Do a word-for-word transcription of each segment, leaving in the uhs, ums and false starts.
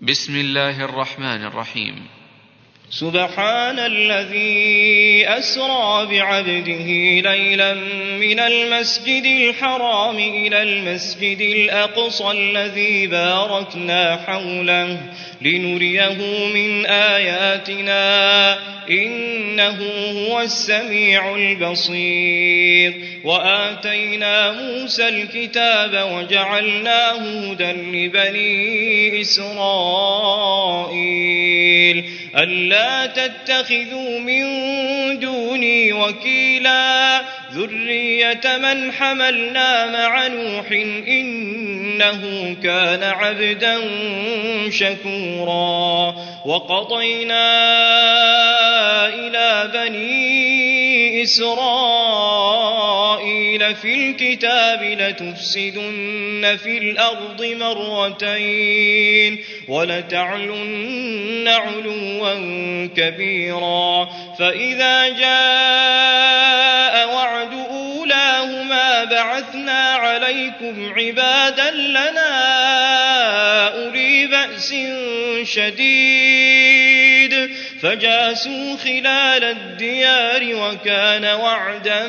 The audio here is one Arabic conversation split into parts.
بسم الله الرحمن الرحيم. سبحان الذي أسرى بعبده ليلا من المسجد الحرام إلى المسجد الأقصى الذي باركنا حوله لنريه من آياتنا إنه هو السميع البصير. وآتينا موسى الكتاب وجعلناه هدى لبني إسرائيل ألا تتخذوا من دوني وكيلا ذرية من حملنا مع نوح إنه كان عبدا شكورا. وقضينا إلى بني إسرائيل في الكتاب لتفسدن في الأرض مرتين ولتعلن علوا كبيرا. فإذا جاء وعد أولاهما بعثنا عليكم عبادا لنا أولي بأس شديد فجاسوا خلال الديار وكان وعدا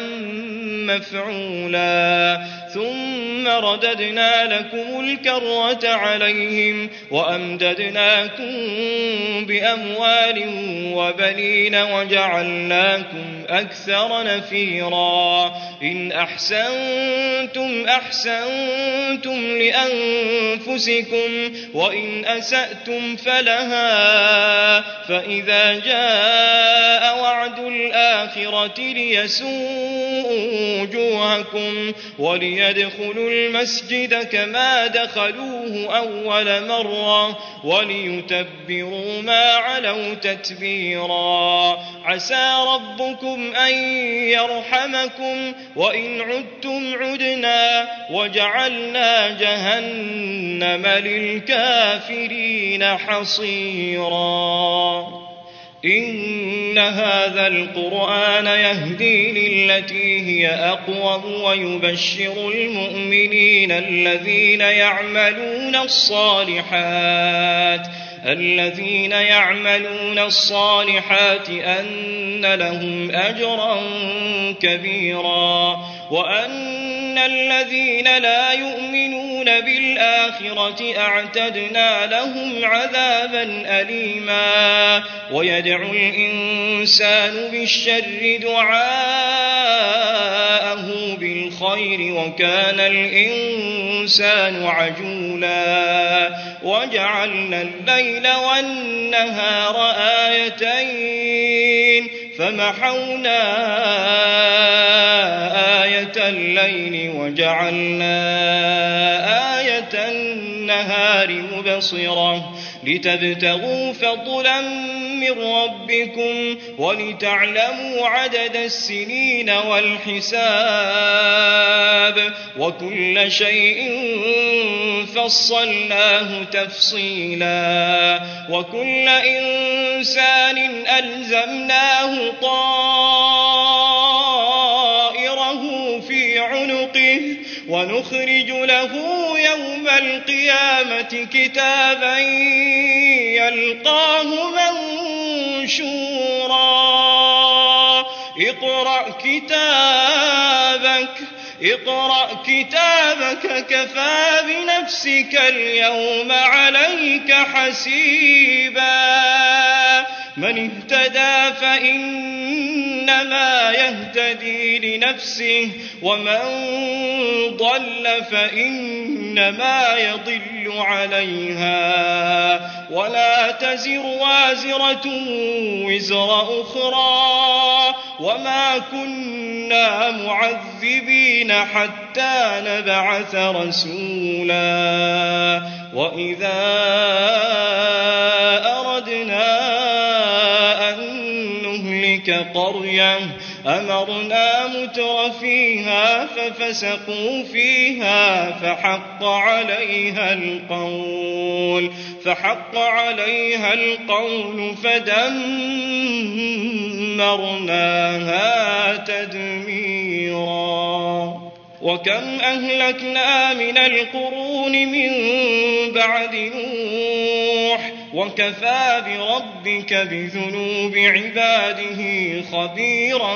مفعولا. ثم رددنا لكم الكرة عليهم وأمددناكم بأموال وبنين وجعلناكم أكثر نفيرا. إن أحسنتم أحسنتم لأنفسكم وإن أسأتم فلها. فإذا جاء وعد الآخرة ليسوءوا وجوهكم وليدخلوا المسجد كما دخلوه أول مرة وليتبروا ما علوا تتبيرا. عسى ربكم أن يرحمكم وإن عدتم عدنا وجعلنا جهنم للكافرين حصيرا. إن هذا القرآن يهدي للتي هي أقوم ويبشر المؤمنين الذين يعملون الصالحات الذين يعملون الصالحات أن لهم أجرا كبيرا وأن الذين لا يؤمنون بالآخرة أعتدنا لهم عذابا أليما. ويدعو الإنسان بالشر دعاءه بالخير وكان الإنسان عجولا. وجعلنا الليل والنهار آيتين فمحونا آية الليل وجعلنا آية النهار مبصرة لتبتغوا فضلا من ربكم ولتعلموا عدد السنين والحساب وكل شيء فصلناه تفصيلا. وكل إنسان ألزمناه طائره في عنقه ونخرج له يوم القيامة كتابا يلقاه منشورا. اقرأ كتابك اقرأ كتابك كفى بنفسك اليوم عليك حسيبا. من اهتدى فإنما يهتدي لنفسه ومن ضل فإنما يضل عليها ولا تزر وازرة وزر أخرى وما كنا معذبين حتى نبعث رسولا. وإذا أردنا قرية أمرنا متر فيها ففسقوا فيها فحق عليها القول فحق عليها القول فدمرناها تدميرا. وكم أهلكنا من القرون من بعد نوح وكفى بربك بذنوب عباده خبيرا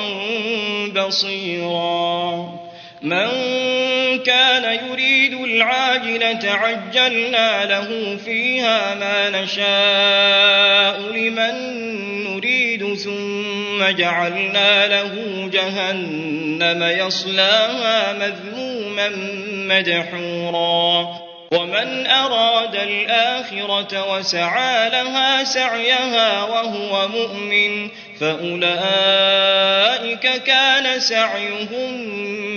بصيرا من كان يريد العاجلة عجلنا له فيها ما نشاء لمن نريد ثم جعلنا له جهنم يصلاها مذموما مدحورا ومن أراد الآخرة وسعى لها سعيها وهو مؤمن فأولئك كان سعيهم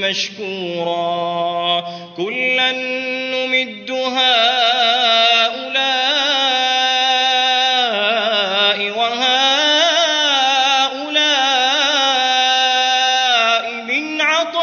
مشكورا كلا نمد هؤلاء وهؤلاء من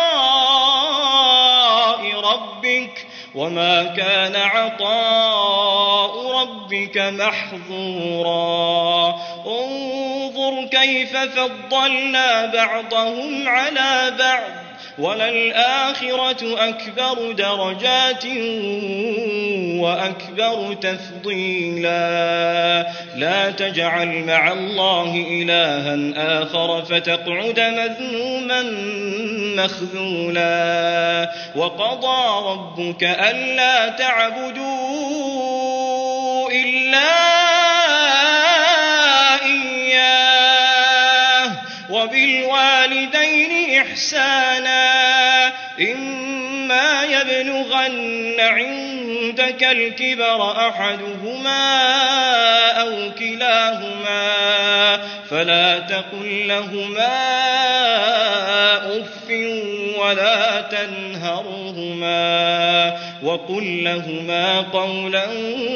عطاء ربك وما كان عطاء ربك محظورا انظر كيف فضلنا بعضهم على بعض وللآخرة أكبر درجات وأكبر تفضيلا لا تجعل مع الله إلها آخر فتقعد مذموما مخذولا وقضى ربك ألا تعبدوا إلا إياه وبالوالدين إحسانا إما يبلغن عندك الكبر أحدهما أو كلاهما فلا تقل لهما أف ولا تنهرهما وقل لهما قولا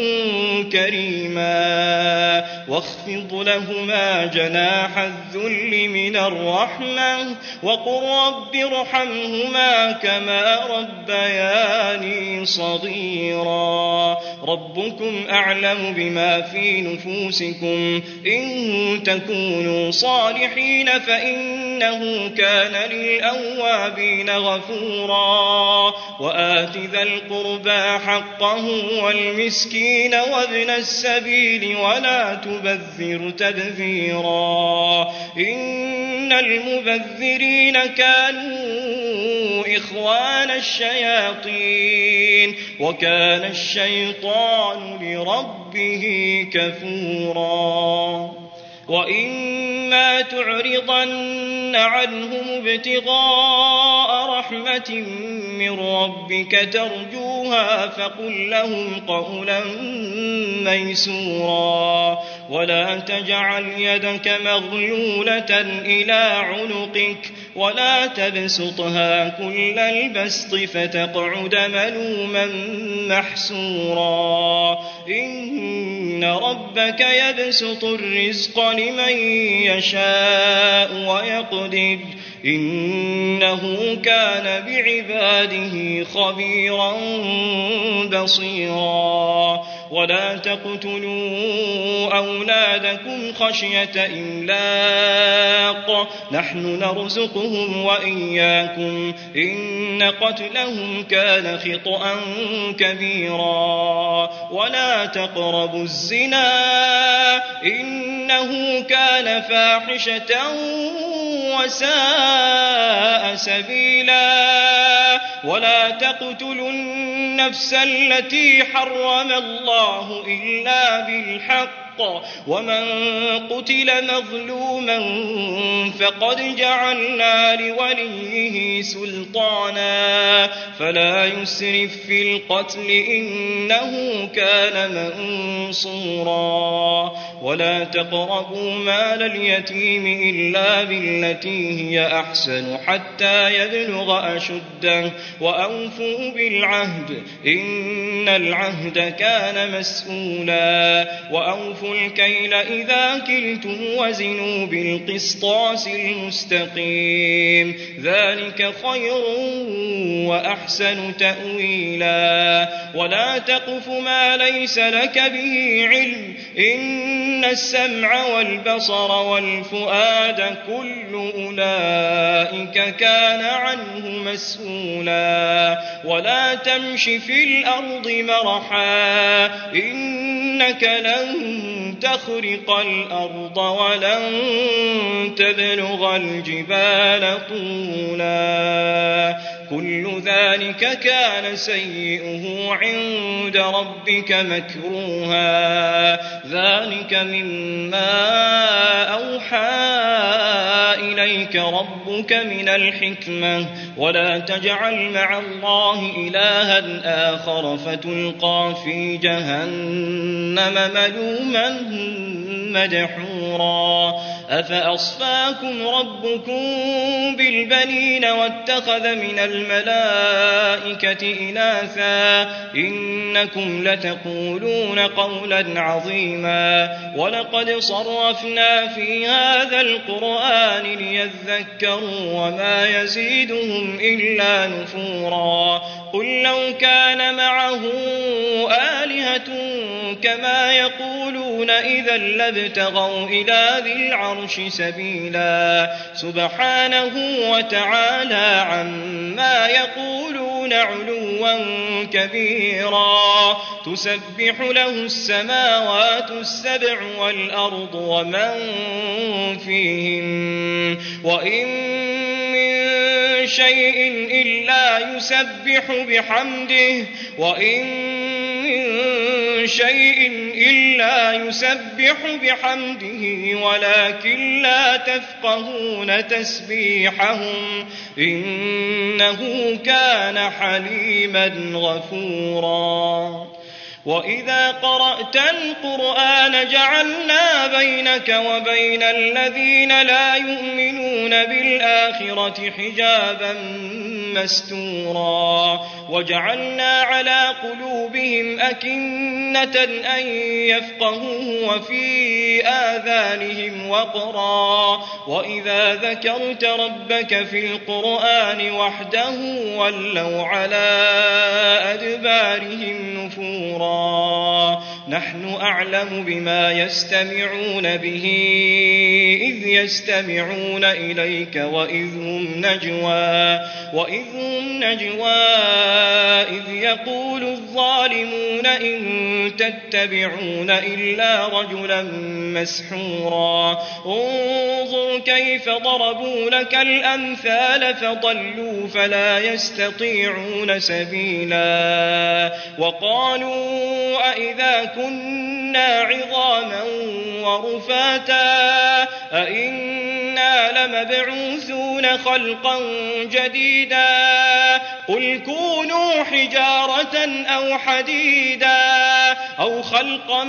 كريما واخفض لهما جناح الذل من الرحمة وقل رب ارحمهما كما ربياني صغيرا ربكم أعلم بما في نفوسكم إن تكونوا صالحين فإنه كان للأوابين غفورا وآت ذا القربى حقه والمسكين وابن السبيل ولا تبذر تبذيرا إن المبذرين كانوا إخوان الشياطين وكان الشيطان لربه كفورا وإما تعرضن عنهم ابتغاء رحمة من ربك ترجوها فقل لهم قولا ميسورا ولا تجعل يدك مغلولة إلى عنقك ولا تبسطها كل البسط فتقعد ملوما محسورا إن ربك يبسط الرزق لمن يشاء ويقدر إنه كان بعباده خبيرا بصيرا ولا تقتلوا أولادكم خشية إملاق نحن نرزقهم وإياكم إن قتلهم كان خطأ كبيرا ولا تقربوا الزنا إنه كان فاحشة وساء سبيلا ولا تقتلوا النفس التي حرم الله إلا بالحق ومن قتل مظلوما فقد جعلنا لوليه سلطانا فلا يسرف في القتل إنه كان منصورا ولا تقربوا مال اليتيم إلا بالتي هي أحسن حتى يبلغ أشده وأوفوا بالعهد إن العهد كان مسؤولا وأوفوا الكيل إذا كلتم وزنوا بالقسطاس المستقيم ذلك خير وأحسن تأويلا ولا تقف ما ليس لك به علم إن إن السمع والبصر والفؤاد كل أولئك كان عنه مسؤولا ولا تمش في الأرض مرحا إنك لن تخرق الأرض ولن تبلغ الجبال طولا كل ذلك كان سيئه عند ربك مكروها ذلك مما أوحى إليك ربك من الحكمة ولا تجعل مع الله إلها آخر فتلقى في جهنم ملوما مدحورا أفأصفاكم ربكم بالبنين واتخذ من الملائكة إناثا إنكم لتقولون قولا عظيما ولقد صرفنا في هذا القرآن ليذكروا وما يزيدهم إلا نفورا قل لو كان معه آلهة كما يقولون إذا لابتغوا إلى ذي العرش سبيلا سبحانه وتعالى عما يقولون علوا كبيرا تسبح له السماوات السبع والأرض ومن فيهن وإن من شيء إلا يسبح بحمده وإن من شيء إلا يسبح بحمده ولكن لا تفقهون تسبيحهم إنه كان حليما غفورا وإذا قرأت القرآن جعلنا بينك وبين الذين لا يؤمنون بالآخرة حجابا مستورا وجعلنا على قلوبهم أكنة أن يفقهوه وفي آذانهم وقرا وإذا ذكرت ربك في القرآن وحده ولوا على أدبارهم نفورا نحن أعلم بما يستمعون به إذ يستمعون إليك وإذ هم نجوى وإذ هم نجوى إذ يقول الظالمون إن تتبعون إلا رجلا مسحورا انظر كيف ضربوا لك الأمثال فضلوا فلا يستطيعون سبيلا وقالوا أئذا كنا عظاما ورفاتا أئنا لمبعوثون خلقا جديدا قل كونوا حجارة أو حديدا أو خلقا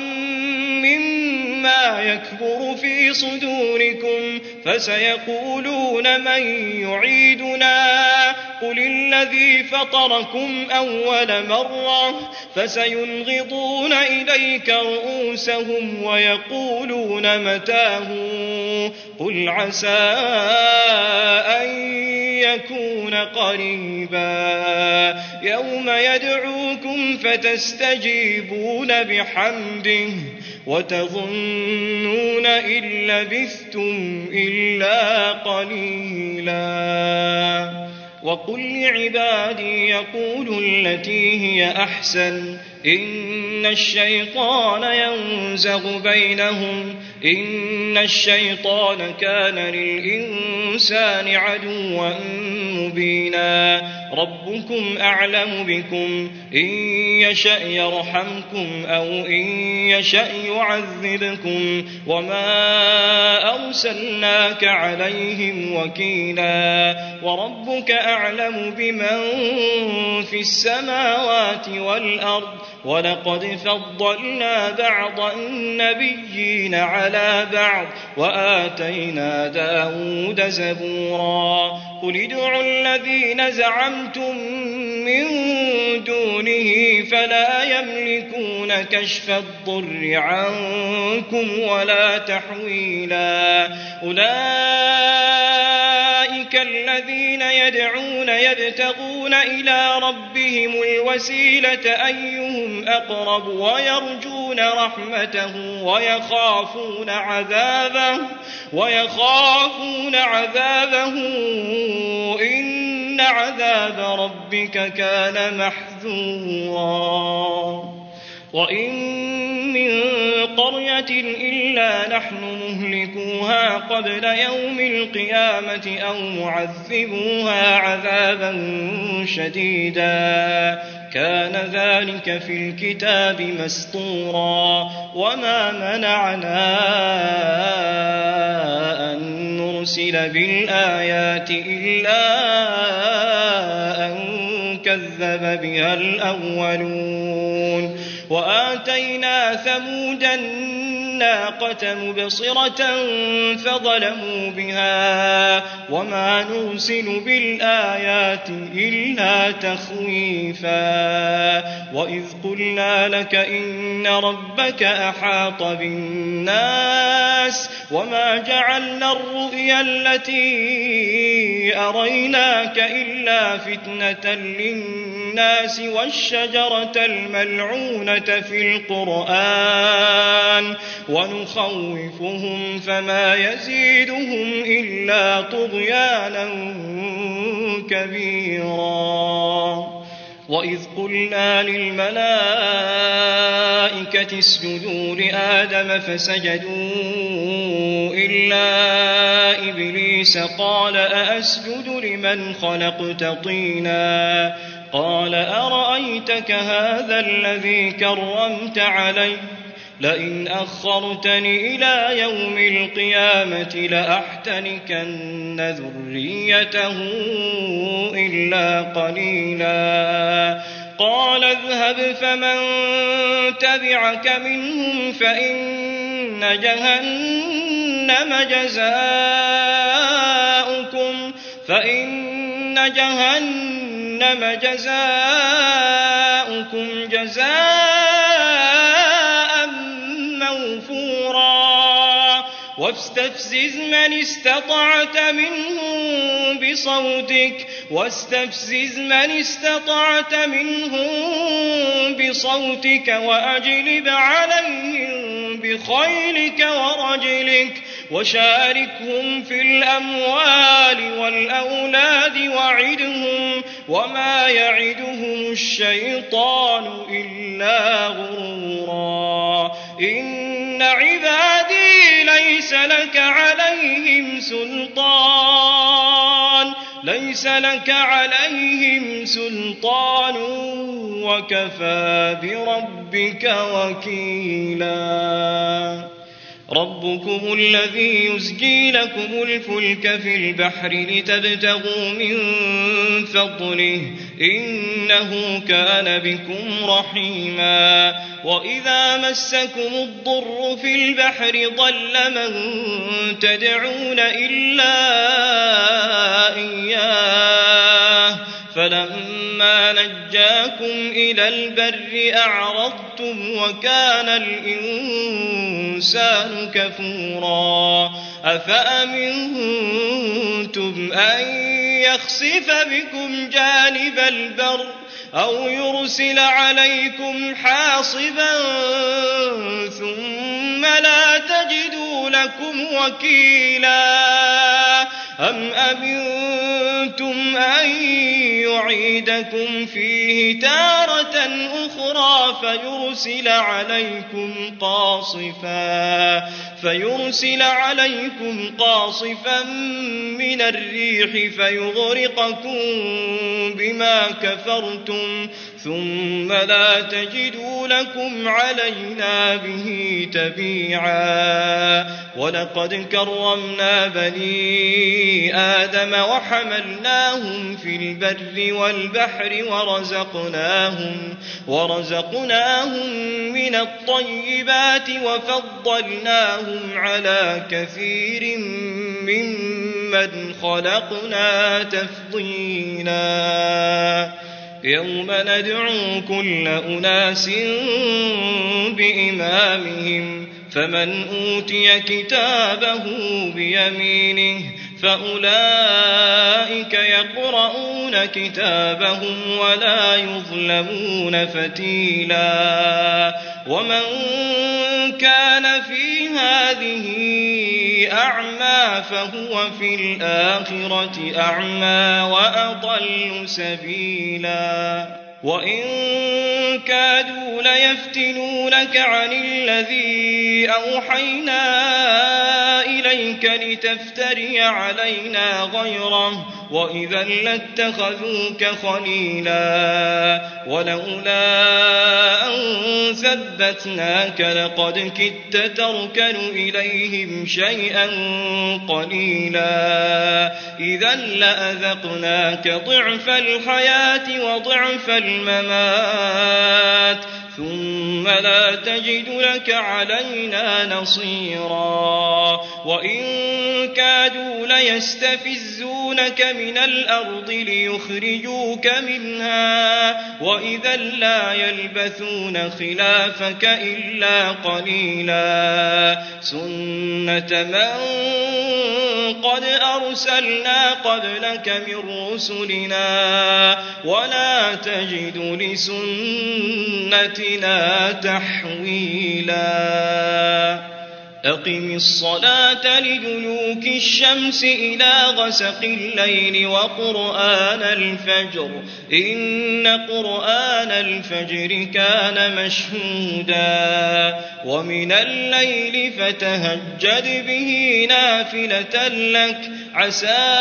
مما يكبر في صدوركم فسيقولون من يعيدنا قل الذي فطركم أول مرة فسينغضون إليك رؤوسهم ويقولون متاه قل عسى أن يكون قريبا يوم يدعوكم فتستجيبون بحمده وتظنون إن لبثتم إلا قليلا وقل لعبادي يقولوا التي هي أحسن إن الشيطان ينزغ بينهم إن الشيطان كان للإنسان عدوا مبينا ربكم أعلم بكم إن يشأ يرحمكم أو إن يشأ يعذبكم وما أرسلناك عليهم وكيلا وربك أعلم بمن في السماوات والأرض ولقد فضلنا بعض النبيين على بعض وآتينا داود زبورا قل ادعوا الذين زعمتم من دونه فلا يملكون كشف الضر عنكم ولا تحويلا أولئك الذين يدعون يبتغون إلى ربهم الوسيلة أيهم أقرب ويرجون يرجون رحمته ويخافون عذابه ويخافون عذابه إن عذاب ربك كان محذورا وإن من قرية إلا نحن مهلكوها قبل يوم القيامة أو معذبوها عذابا شديدا كان ذلك في الكتاب مسطورا وما منعنا أن نرسل بالآيات إلا أن كذب بها الأولون وآتينا ثمود الناقة مبصرة فظلموا بها وما نرسل بالآيات إلا تخويفا وإذ قلنا لك إن ربك أحاط بالناس وما جعلنا الرؤيا التي أريناك إلا فتنة للناس والشجرة الملعونة في القرآن ونخوفهم فما يزيدهم إلا طغيانا كبيرا وإذ قلنا للملائكة اسجدوا لآدم فسجدوا إلا إبليس قال أأسجد لمن خلقت طينا قال أرأيتك هذا الذي كرمت علي لئن أخرتني إلى يوم القيامة لأحتنكن ذريته إلا قليلا قال اذهب فمن تبعك منهم فإن جهنم جزاؤكم فإن جهنم جزاؤكم جزاء موفورا واستفزز من استطعت منهم بصوتك واستفزز من استطعت منهم بصوتك وأجلب عليهم بخيلك ورجلك وشاركهم في الأموال والأولاد وعدهم وما يعدهم الشيطان إلا غرورا إن عبادي ليس لك عليهم سلطان ليس لك عليهم سلطان وكفى بربك وكيلا ربكم الذي يزجي لكم الفلك في البحر لتبتغوا من فضله إنه كان بكم رحيما وإذا مسكم الضر في البحر ضل من تدعون إلا إياه فلما نجاكم إلى البر أعرضتم وكان الإنسان كفورا أفأمنتم أن يخسف بكم جانب البر أو يرسل عليكم حاصبا ثم لا تجدوا لكم وكيلا أم أمنتم أن يعيدكم فيه تارة أخرى فيرسل عليكم قاصفا فيرسل عليكم قاصفا من الريح فيغرقكم بما كفرتم ثم لا تجدوا لكم علينا به تبيعا ولقد كرمنا بني آدم وحملناهم في البر والبحر ورزقناهم ورزقناهم من الطيبات وفضلناهم على كثير ممن خلقنا تفضيلا يوم ندعو كل أناس بإمامهم فمن أوتي كتابه بيمينه فأولئك يقرؤون كتابهم ولا يظلمون فتيلا ومن كان في هذه أعمى فهو في الآخرة أعمى وأضل سبيلا وإن كادوا ليفتنونك عن الذي أوحينا إليك لتفتري علينا غيره وإذا لاتخذوك خليلا ولولا أن ثبتناك لقد كدت تركن إليهم شيئا قليلا إذا لأذقناك ضعف الحياة وضعف الممات ثم لا تجد لك علينا نصيرا وإن كادوا ليستفزونك من الأرض ليخرجوك منها وإذا لا يلبثون خلافك إلا قليلا سنة من قد أرسلنا قبلك من رسلنا ولا تجد لسنتنا تحويلا أقم الصلاة لدلوك الشمس إلى غسق الليل وقرآن الفجر إن قرآن الفجر كان مشهودا ومن الليل فتهجد به نافلة لك عسى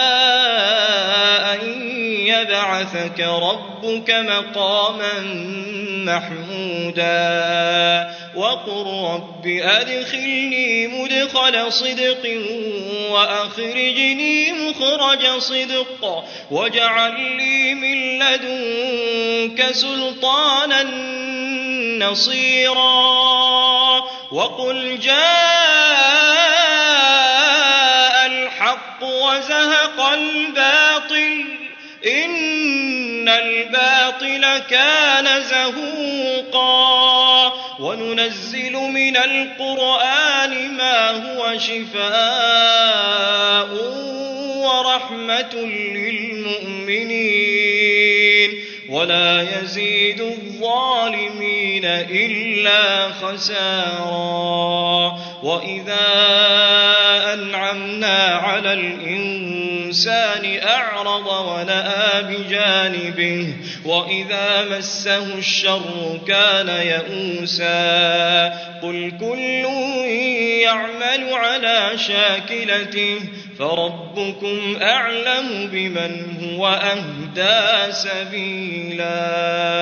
أن يبعثك ربك مقاما محمودا وقل رب أدخلني مدخل صدق وأخرجني مخرج صدق واجعل لي من لدنك سلطانا نصيرا وقل جاء الحق وزهق الباطل إن الباطل كان زهوقا وننزل من القرآن ما هو شفاء ورحمة للمؤمنين ولا يزيد الظالمين إلا خسارا وإذا أنعمنا على الإنسان أعرض ونأى بجانبه وإذا مسه الشر كان يئوسا قل كل يعمل على شاكلته فربكم أعلم بمن هو أهدى سبيلا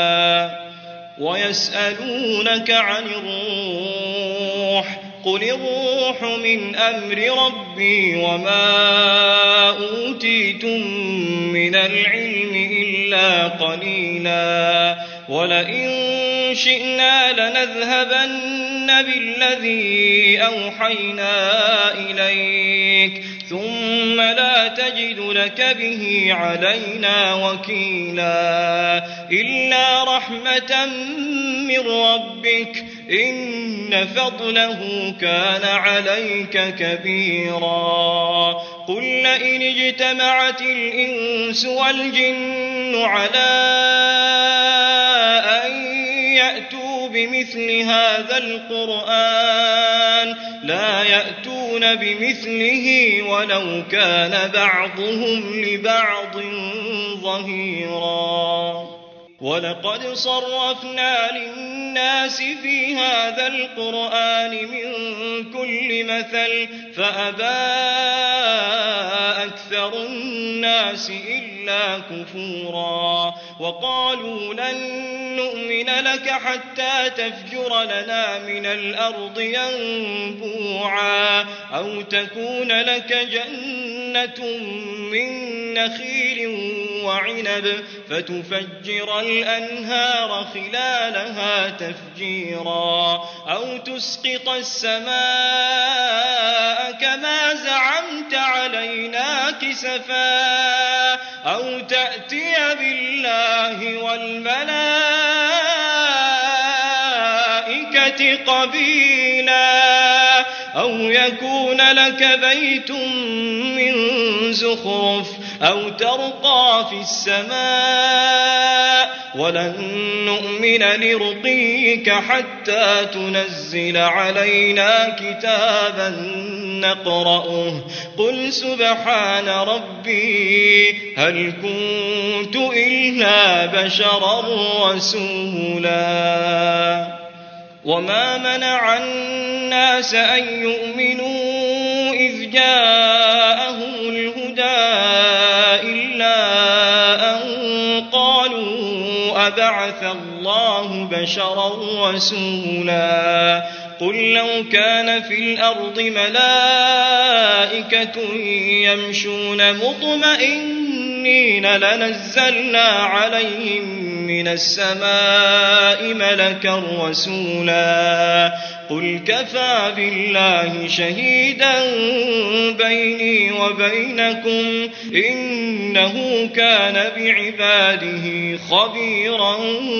ويسألونك عن الروح قل الروح من أمر ربي وما أوتيتم من العلم إلا قليلا ولئن شئنا لنذهبن بالذي أوحينا إليك ثم لا تجد لك به علينا وكيلا إلا رحمة من ربك إن فضله كان عليك كبيرا قل لئن اجتمعت الإنس والجن على أن يأتوا بمثل هذا القرآن لا يأتون بمثله ولو كان بعضهم لبعض ظهيرا ولقد صرفنا للناس في هذا القرآن من كل مثل فأبى أكثر الناس إلا كفورا وقالوا لن نؤمن لك حتى تفجر لنا من الأرض ينبوعا أو تكون لك جنة من نخيل وعنب فتفجر الأنهار خلالها تفجيرا أو تسقط السماء كما زعمت علينا كسفا أو تأتي بالله والملائكة قبيلا أو يكون لك بيت من زخرف أو ترقى في السماء ولن نؤمن لرقيك حتى تنزل علينا كتابا نقرأه قل سبحان ربي هل كنت إلا بشرا رسولا وما منع الناس أن يؤمنوا إذ جاءهم الهدى إلا أن قالوا أبعث الله بشرا رسولا قل لو كان في الأرض ملائكة يمشون مطمئنين لنزلنا عليهم من السماء ملكا رسولا قل كفى بالله شهيدا بيني وبينكم إنه كان بعباده خبيرا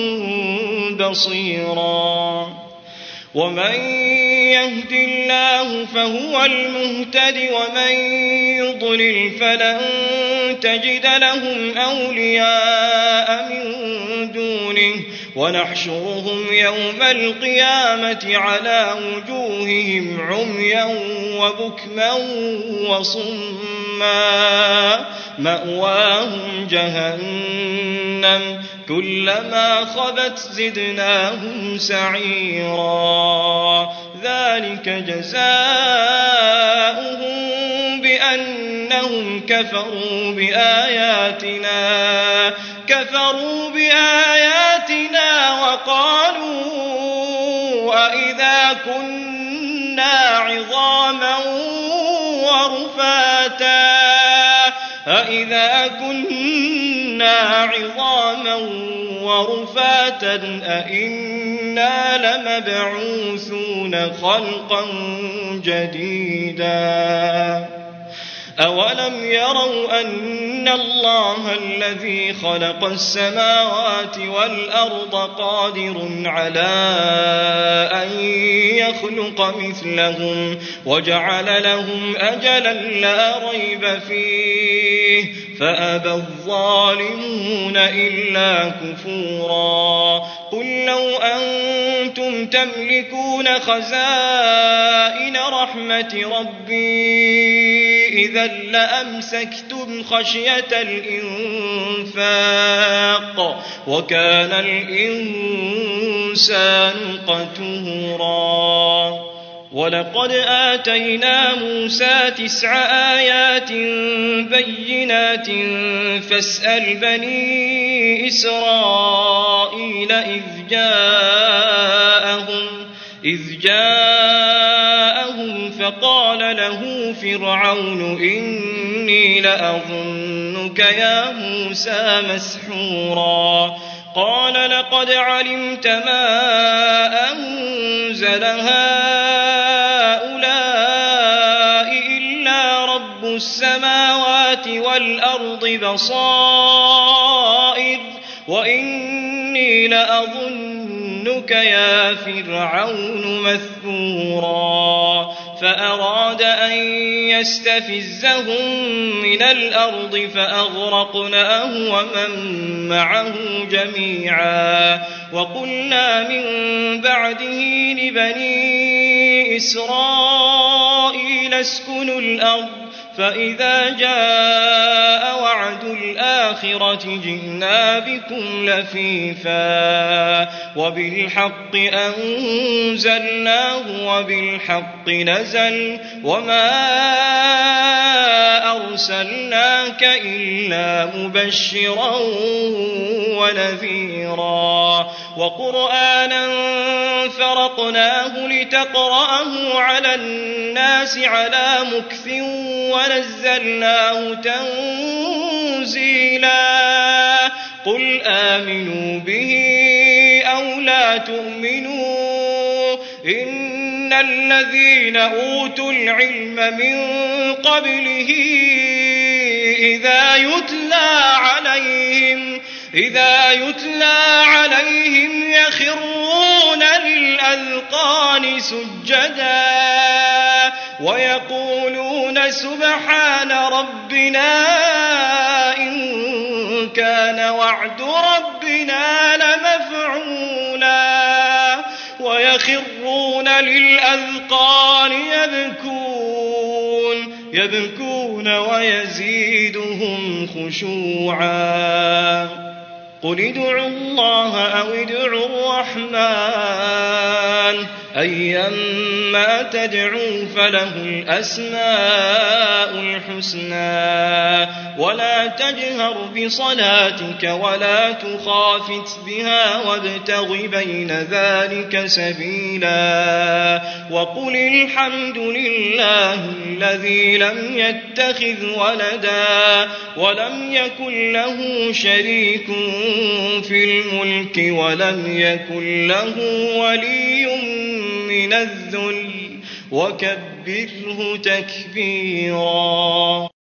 بصيرا ومن يهد الله فهو المهتد ومن يضلل فلن تجد لهم أولياء من دونه ونحشرهم يوم القيامة على وجوههم عميا وبكما وصما مأواهم جهنم كلما خبت زدناهم سعيرا ذلك جزاؤهم بأنهم كفروا بآياتنا كفروا بآياتنا وقالوا أإذا كنا عظاما ورفاتا أإذا كنا عظاما ورفاتا أإنا لمبعوثون خلقا جديدا أولم يروا أن الله الذي خلق السماوات والأرض قادر على أن يخلق مثلهم وجعل لهم أجلا لا ريب فيه فأبى الظالمون إلا كفورا قل لو أنتم تملكون خزائن رحمة ربي إذا لأمسكتم خشية الإنفاق وكان الإنسان قتورا ولقد آتينا موسى تسع آيات بينات فاسأل بني إسرائيل إذ جاءهم إذ جاءهم فقال له فرعون إني لأظنك يا موسى مسحورا قال لقد علمت ما أنزل هؤلاء إلا رب السماوات والأرض بصائر وإني لأظنك يا فرعون مثبورا فأراد أن يستفزهم من الأرض فأغرقناه ومن معه جميعا وقلنا من بعده لبني إسرائيل اسكنوا الأرض فإذا جاء وعد الآخرة جئنا بكم لفيفا وبالحق أنزلناه وبالحق نزل وما أرسلناك إلا مبشرا ونذيرا وقرآنا فرقناه لتقرأه على الناس على مكث ونزلناه تنزيلا قل آمنوا به أو لا تؤمنوا إن الذين أوتوا العلم من قبله إذا يتلى عليهم إذا يتلى عليهم يخرون للأذقان سجدا ويقولون سبحان ربنا إن كان وعد ربنا لمفعولا ويخرون للأذقان يبكون يبكون ويزيدهم خشوعا قل ادعوا الله أو ادعوا الرحمن أيما تدعوا فله الأسماء الحسنى ولا تجهر بصلاتك ولا تخافت بها وابتغ بين ذلك سبيلا وقل الحمد لله الذي لم يتخذ ولدا ولم يكن له شريك في الملك ولم يكن له ولي من الذل وكبره تكبيرا.